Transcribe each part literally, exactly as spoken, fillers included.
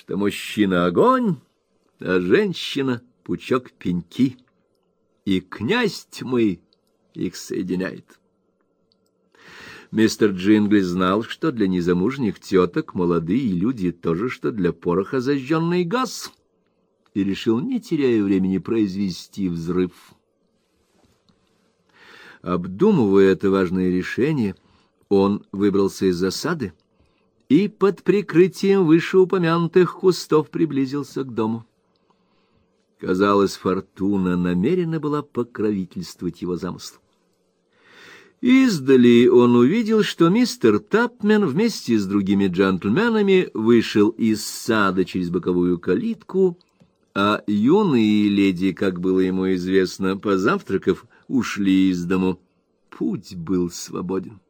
что мужчина — огонь, а женщина — пучок пеньки, и князь тьмы их соединяет. Мистер Джингли знал, что для незамужних теток молодые люди то же, что для пороха зажженный газ, и решил, не теряя времени, произвести взрыв. Обдумывая это важное решение, он выбрался из засады и под прикрытием вышеупомянутых кустов приблизился к дому. Казалось, фортуна намерена была покровительствовать его замыслу. Издали он увидел, что мистер Тапмен вместе с другими джентльменами вышел из сада через боковую калитку, а юные леди, как было ему известно, позавтракав, ушли из дому. Путь был свободен.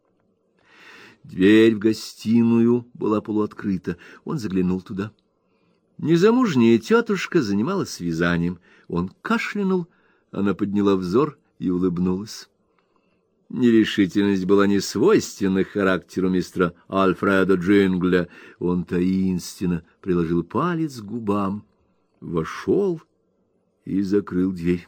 Дверь в гостиную была полуоткрыта. Он заглянул туда. Незамужняя тетушка занималась вязанием. Он кашлянул, она подняла взор и улыбнулась. Нерешительность была не свойственна характеру мистера Альфреда Джингля. Он таинственно приложил палец к губам, вошел и закрыл дверь.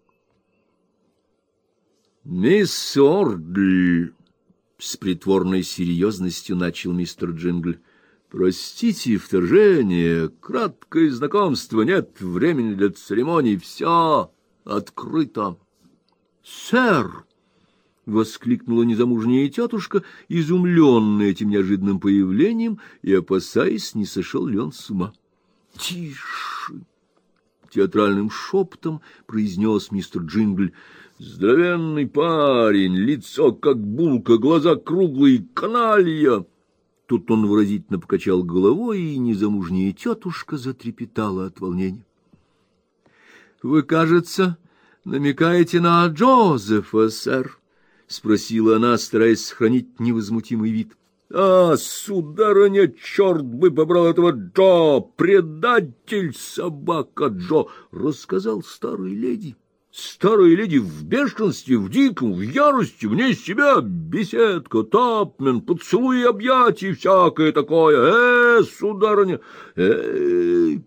«Мисс Ордль», — с притворной серьезностью начал мистер Джингл, — «простите вторжение, краткое знакомство, нет времени для церемоний, все открыто». «Сэр!» — воскликнула незамужняя тетушка, изумленная этим неожиданным появлением и опасаясь, не сошел ли он с ума. «Тише!» — театральным шепотом произнес мистер Джингл. «Здоровенный парень, лицо как булка, глаза круглые, каналья!» Тут он выразительно покачал головой, и незамужняя тетушка затрепетала от волнения. «Вы, кажется, намекаете на Джозефа, сэр?» — спросила она, стараясь сохранить невозмутимый вид. — А, сударыня, черт бы побрал этого Джо! Предатель, собака Джо! — рассказал старой леди. Старая леди в бешенстве, в диком, в ярости, вне себя, беседка, Тапмен, поцелуи, объятия, всякое такое. Э, сударыня, эй!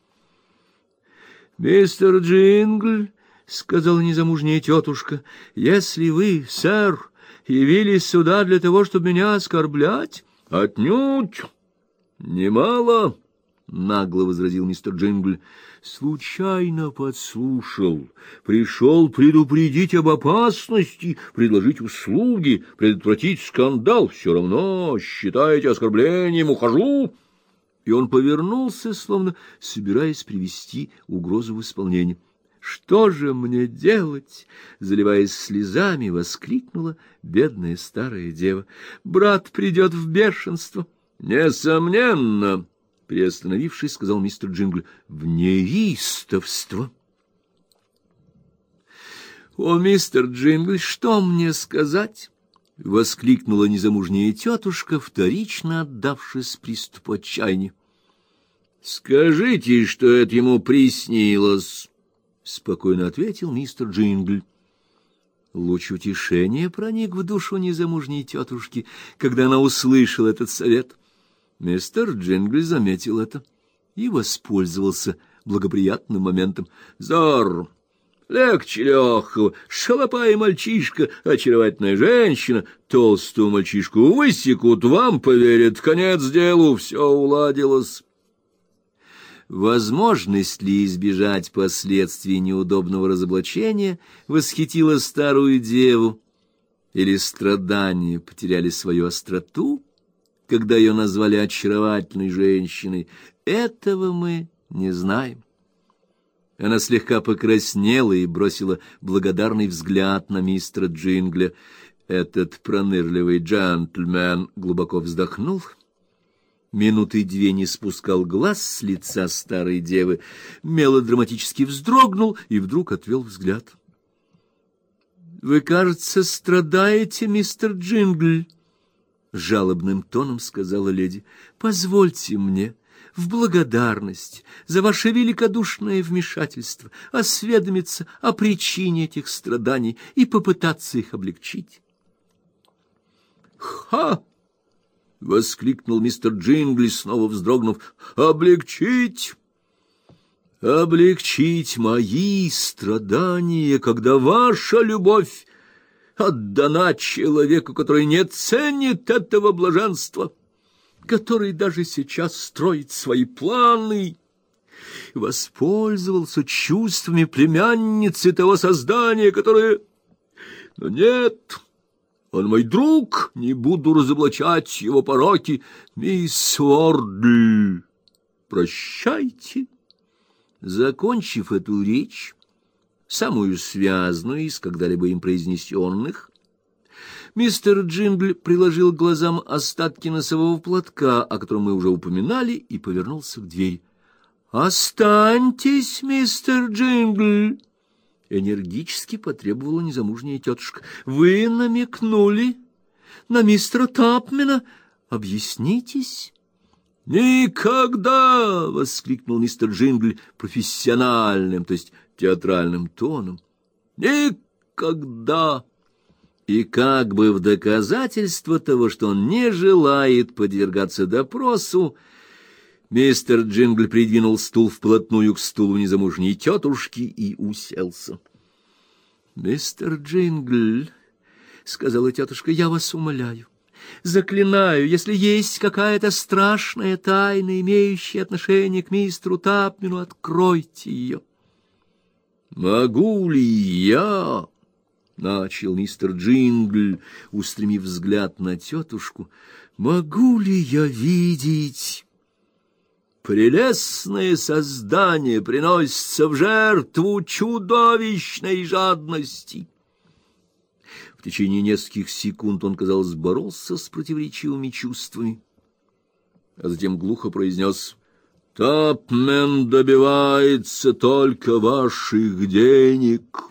Мистер Джингл, — сказала незамужняя тетушка, — если вы, сэр, явились сюда для того, чтобы меня оскорблять? — Отнюдь! Немало, — нагло возразил мистер Джингл. — Случайно подслушал, пришел предупредить об опасности, предложить услуги, предотвратить скандал. Все равно считаете оскорблением, ухожу. И он повернулся, словно собираясь привести угрозу в исполнение. «Что же мне делать?» — заливаясь слезами, воскликнула бедная старая дева. «Брат придет в бешенство». «Несомненно», — приостановившись, сказал мистер Джингл, — «в неистовство». «О, мистер Джингл, что мне сказать?» — воскликнула незамужняя тетушка, вторично отдавшись приступу отчаяния. «Скажите, что это ему приснилось», — спокойно ответил мистер Джингл. Луч утешения проник в душу незамужней тетушки, когда она услышала этот совет. Мистер Джингл заметил это и воспользовался благоприятным моментом. «Зор, легче легкого, шалопай мальчишка, очаровательная женщина, толстую мальчишку высекут, вам поверят, конец делу, все уладилось». Возможность ли избежать последствий неудобного разоблачения восхитила старую деву, или страдания потеряли свою остроту, когда ее назвали очаровательной женщиной, этого мы не знаем. Она слегка покраснела и бросила благодарный взгляд на мистера Джингля. Этот пронырливый джентльмен глубоко вздохнул, минуты две не спускал глаз с лица старой девы, мелодраматически вздрогнул и вдруг отвел взгляд. — Вы, кажется, страдаете, мистер Джингл, — жалобным тоном сказала леди. — Позвольте мне в благодарность за ваше великодушное вмешательство осведомиться о причине этих страданий и попытаться их облегчить. — Ха! — воскликнул мистер Джингли, снова вздрогнув. Облегчить! Облегчить мои страдания, когда ваша любовь отдана человеку, который не ценит этого блаженства, который даже сейчас строит свои планы, воспользовался чувствами племянницы того создания, которое... Но нет, он мой друг, не буду разоблачать его пороки. Мисс Уордль, прощайте. Закончив эту речь, самую связную из когда-либо им произнесенных, мистер Джингл приложил к глазам остатки носового платка, о котором мы уже упоминали, и повернулся к двери. «Останьтесь, мистер Джингл!» — энергически потребовала незамужняя тетушка. «Вы намекнули на мистера Тапмена. Объяснитесь». «Никогда!» — воскликнул мистер Джингл профессиональным, то есть театральным тоном. «Никогда!» И как бы в доказательство того, что он не желает подвергаться допросу, мистер Джингл придвинул стул вплотную к стулу незамужней тетушки и уселся. «Мистер Джингл, — сказала тетушка, — я вас умоляю, заклинаю, если есть какая-то страшная тайна, имеющая отношение к мистеру Тапмену, откройте ее». «Могу ли я?» — начал мистер Джингл, устремив взгляд на тетушку. «Могу ли я видеть? Прелестное создание приносится в жертву чудовищной жадности». В течение нескольких секунд он, казалось, боролся с противоречивыми чувствами, а затем глухо произнес: «Тапмен добивается только ваших денег».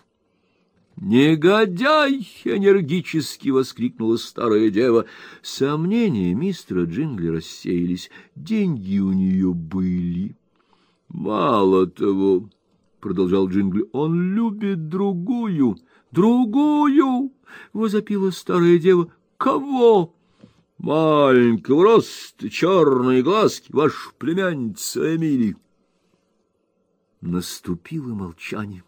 «Негодяй!» — энергически воскликнула старая дева. Сомнения мистера Джингли рассеялись. Деньги у нее были. «Мало того, — продолжал Джингли, — он любит другую». «Другую!» — возопила старая дева. «Кого?» «Маленького роста, черные глазки, ваша племянница Эмили». Наступило молчание.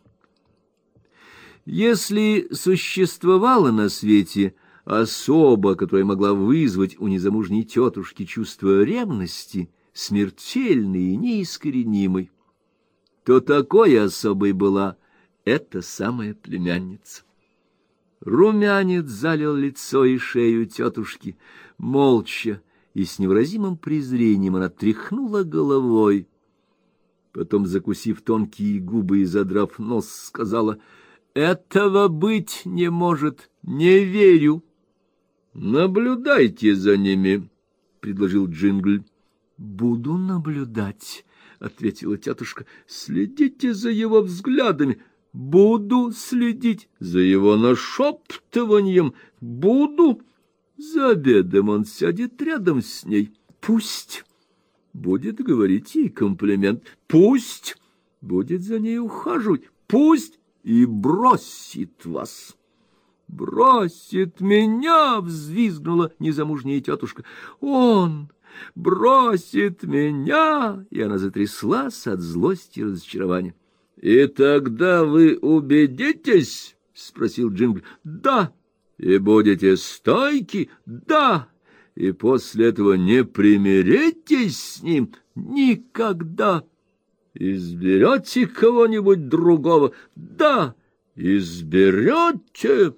Если существовала на свете особа, которая могла вызвать у незамужней тетушки чувство ревности, смертельной и неискоренимой, то такой особой была эта самая племянница. Румянец залил лицо и шею тетушки. Молча и с невыразимым презрением она тряхнула головой. Потом, закусив тонкие губы и задрав нос, сказала: «Этого быть не может, не верю». «Наблюдайте за ними», — предложил Джингл. «Буду наблюдать», — ответила тетушка. «Следите за его взглядами». «Буду следить за его нашептыванием. Буду. За обедом он сядет рядом с ней. Пусть будет говорить ей комплимент. Пусть будет за ней ухаживать. Пусть и бросит вас». «Бросит меня!» — взвизгнула незамужняя тетушка. «Он бросит меня!» И она затряслась от злости и разочарования. «И тогда вы убедитесь?» — спросил Джингл. «Да». «И будете стойки?» «Да». «И после этого не примиритесь с ним?» «Никогда». «Изберете кого-нибудь другого?» «Да». «Изберете?»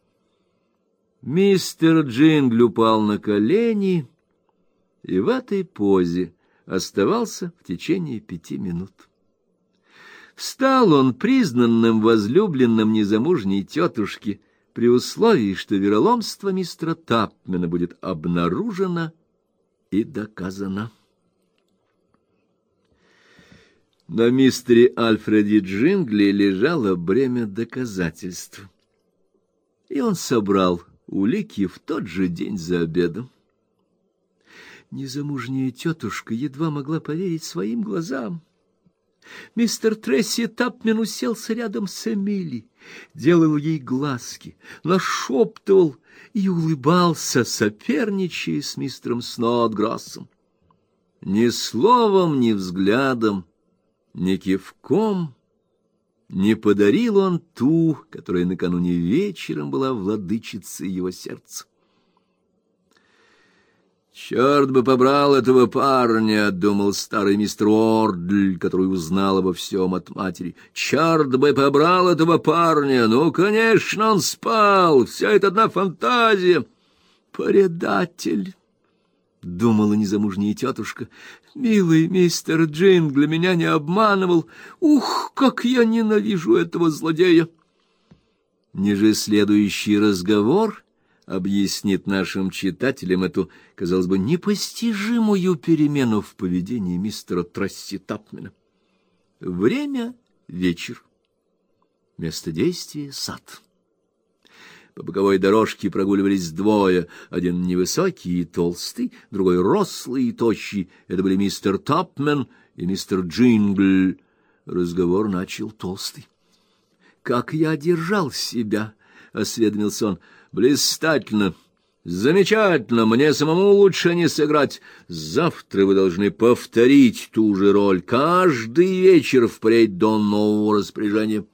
Мистер Джингл упал на колени и в этой позе оставался в течение пяти минут. Стал он признанным возлюбленным незамужней тетушки при условии, что вероломство мистера Тапмена будет обнаружено и доказано. На мистере Альфреде Джингле лежало бремя доказательств, и он собрал улики в тот же день за обедом. Незамужняя тетушка едва могла поверить своим глазам. Мистер Тресси Тапмен уселся рядом с Эмили, делал ей глазки, нашептывал и улыбался, соперничая с мистером Снодграссом. Ни словом, ни взглядом, ни кивком не подарил он ту, которая накануне вечером была владычицей его сердца. «Черт бы побрал этого парня!» — думал старый мистер Ордль, который узнал обо всем от матери. «Черт бы побрал этого парня! Ну, конечно, он спал! Вся это одна фантазия!» «Предатель!» — думала незамужняя тетушка. «Милый мистер Джингл меня не обманывал. Ух, как я ненавижу этого злодея!» Ниже следующий разговор объяснит нашим читателям эту, казалось бы, непостижимую перемену в поведении мистера Трасси Тапмена. Время — вечер. Место действия — сад. По боковой дорожке прогуливались двое, один невысокий и толстый, другой рослый и тощий. Это были мистер Тапмен и мистер Джингл. Разговор начал толстый. «Как я держал себя?» — осведомился он. «Блистательно! Замечательно! Мне самому лучше не сыграть. Завтра вы должны повторить ту же роль. Каждый вечер впредь до нового распоряжения».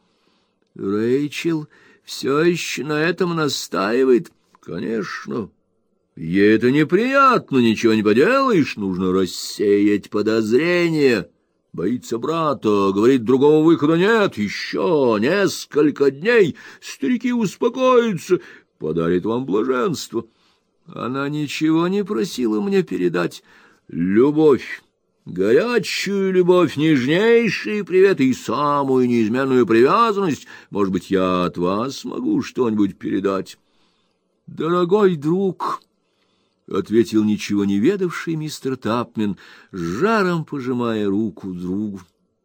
«Рэйчел все еще на этом настаивает?» «Конечно. Ей это неприятно, ничего не поделаешь. Нужно рассеять подозрения. Боится брата, говорит, другого выхода нет. Еще несколько дней, старики успокоятся, подарит вам блаженство». Она ничего не просила мне передать. Любовь, горячую любовь, нежнейшие приветы и самую неизменную привязанность. Может быть, я от вас могу что-нибудь передать? «Дорогой друг», — ответил ничего не ведавший мистер Тапмен, с жаром пожимая руку другу,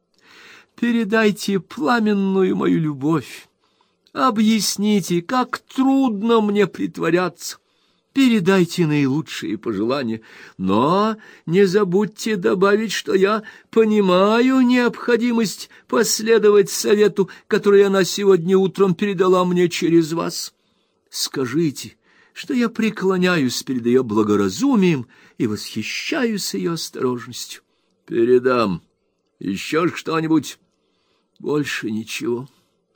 — «передайте пламенную мою любовь. Объясните, как трудно мне притворяться. Передайте наилучшие пожелания, но не забудьте добавить, что я понимаю необходимость последовать совету, который она сегодня утром передала мне через вас. Скажите, что я преклоняюсь перед ее благоразумием и восхищаюсь ее осторожностью». «Передам. Еще что-нибудь?» «Больше ничего.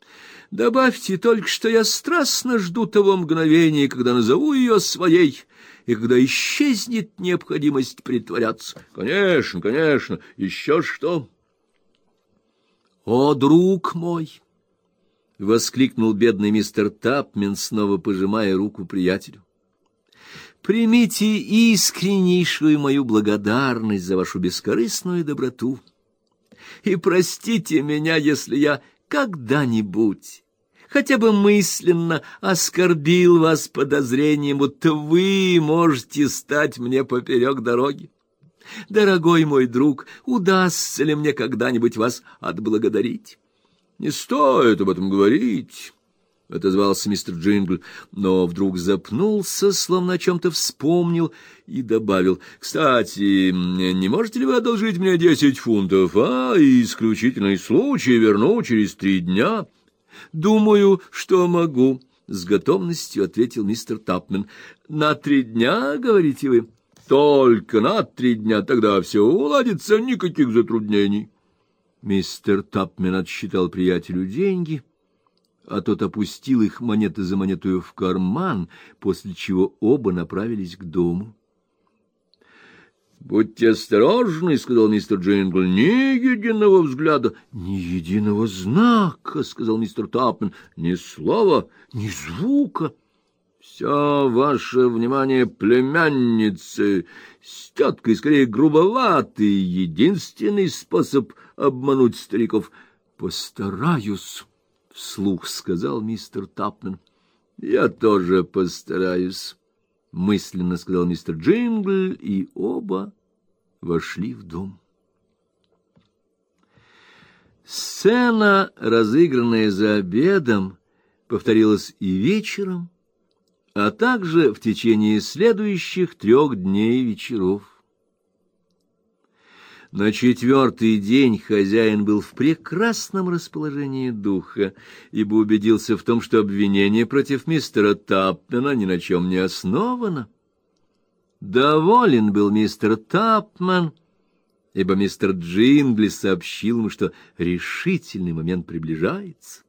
Добавьте только, что я страстно жду того мгновения, когда назову ее своей, и когда исчезнет необходимость притворяться». «Конечно, конечно. Еще что?» «О, друг мой!» — воскликнул бедный мистер Тапмен, снова пожимая руку приятелю. «Примите искреннейшую мою благодарность за вашу бескорыстную доброту и простите меня, если я когда-нибудь, хотя бы мысленно, оскорбил вас подозрением, будто вы можете стать мне поперек дороги. Дорогой мой друг, удастся ли мне когда-нибудь вас отблагодарить?» «Не стоит об этом говорить», — отозвался мистер Джингл, но вдруг запнулся, словно о чем-то вспомнил, и добавил: «Кстати, не можете ли вы одолжить мне десять фунтов, а? Исключительный случай, верну через три дня». «Думаю, что могу», — с готовностью ответил мистер Тапмен. «На три дня, говорите вы?» «Только на три дня, тогда все уладится, никаких затруднений». Мистер Тапмен отсчитал приятелю деньги, а тот опустил их монеты за монетою в карман, после чего оба направились к дому. «Будьте осторожны», — сказал мистер Джингл, — «ни единого взгляда, ни единого знака», — сказал мистер Тапмен, — «ни слова, ни звука». «Все ваше внимание племянницы, с теткой скорее грубоватый, единственный способ обмануть стариков». «Постараюсь», — вслух сказал мистер Тапмен. «Я тоже постараюсь», — мысленно сказал мистер Джингл, и оба вошли в дом. Сцена, разыгранная за обедом, повторилась и вечером, а также в течение следующих трех дней вечеров. На четвертый день хозяин был в прекрасном расположении духа, ибо убедился в том, что обвинение против мистера Тапмана ни на чем не основано. Доволен был мистер Тапман, ибо мистер Джингли сообщил ему, что решительный момент приближается.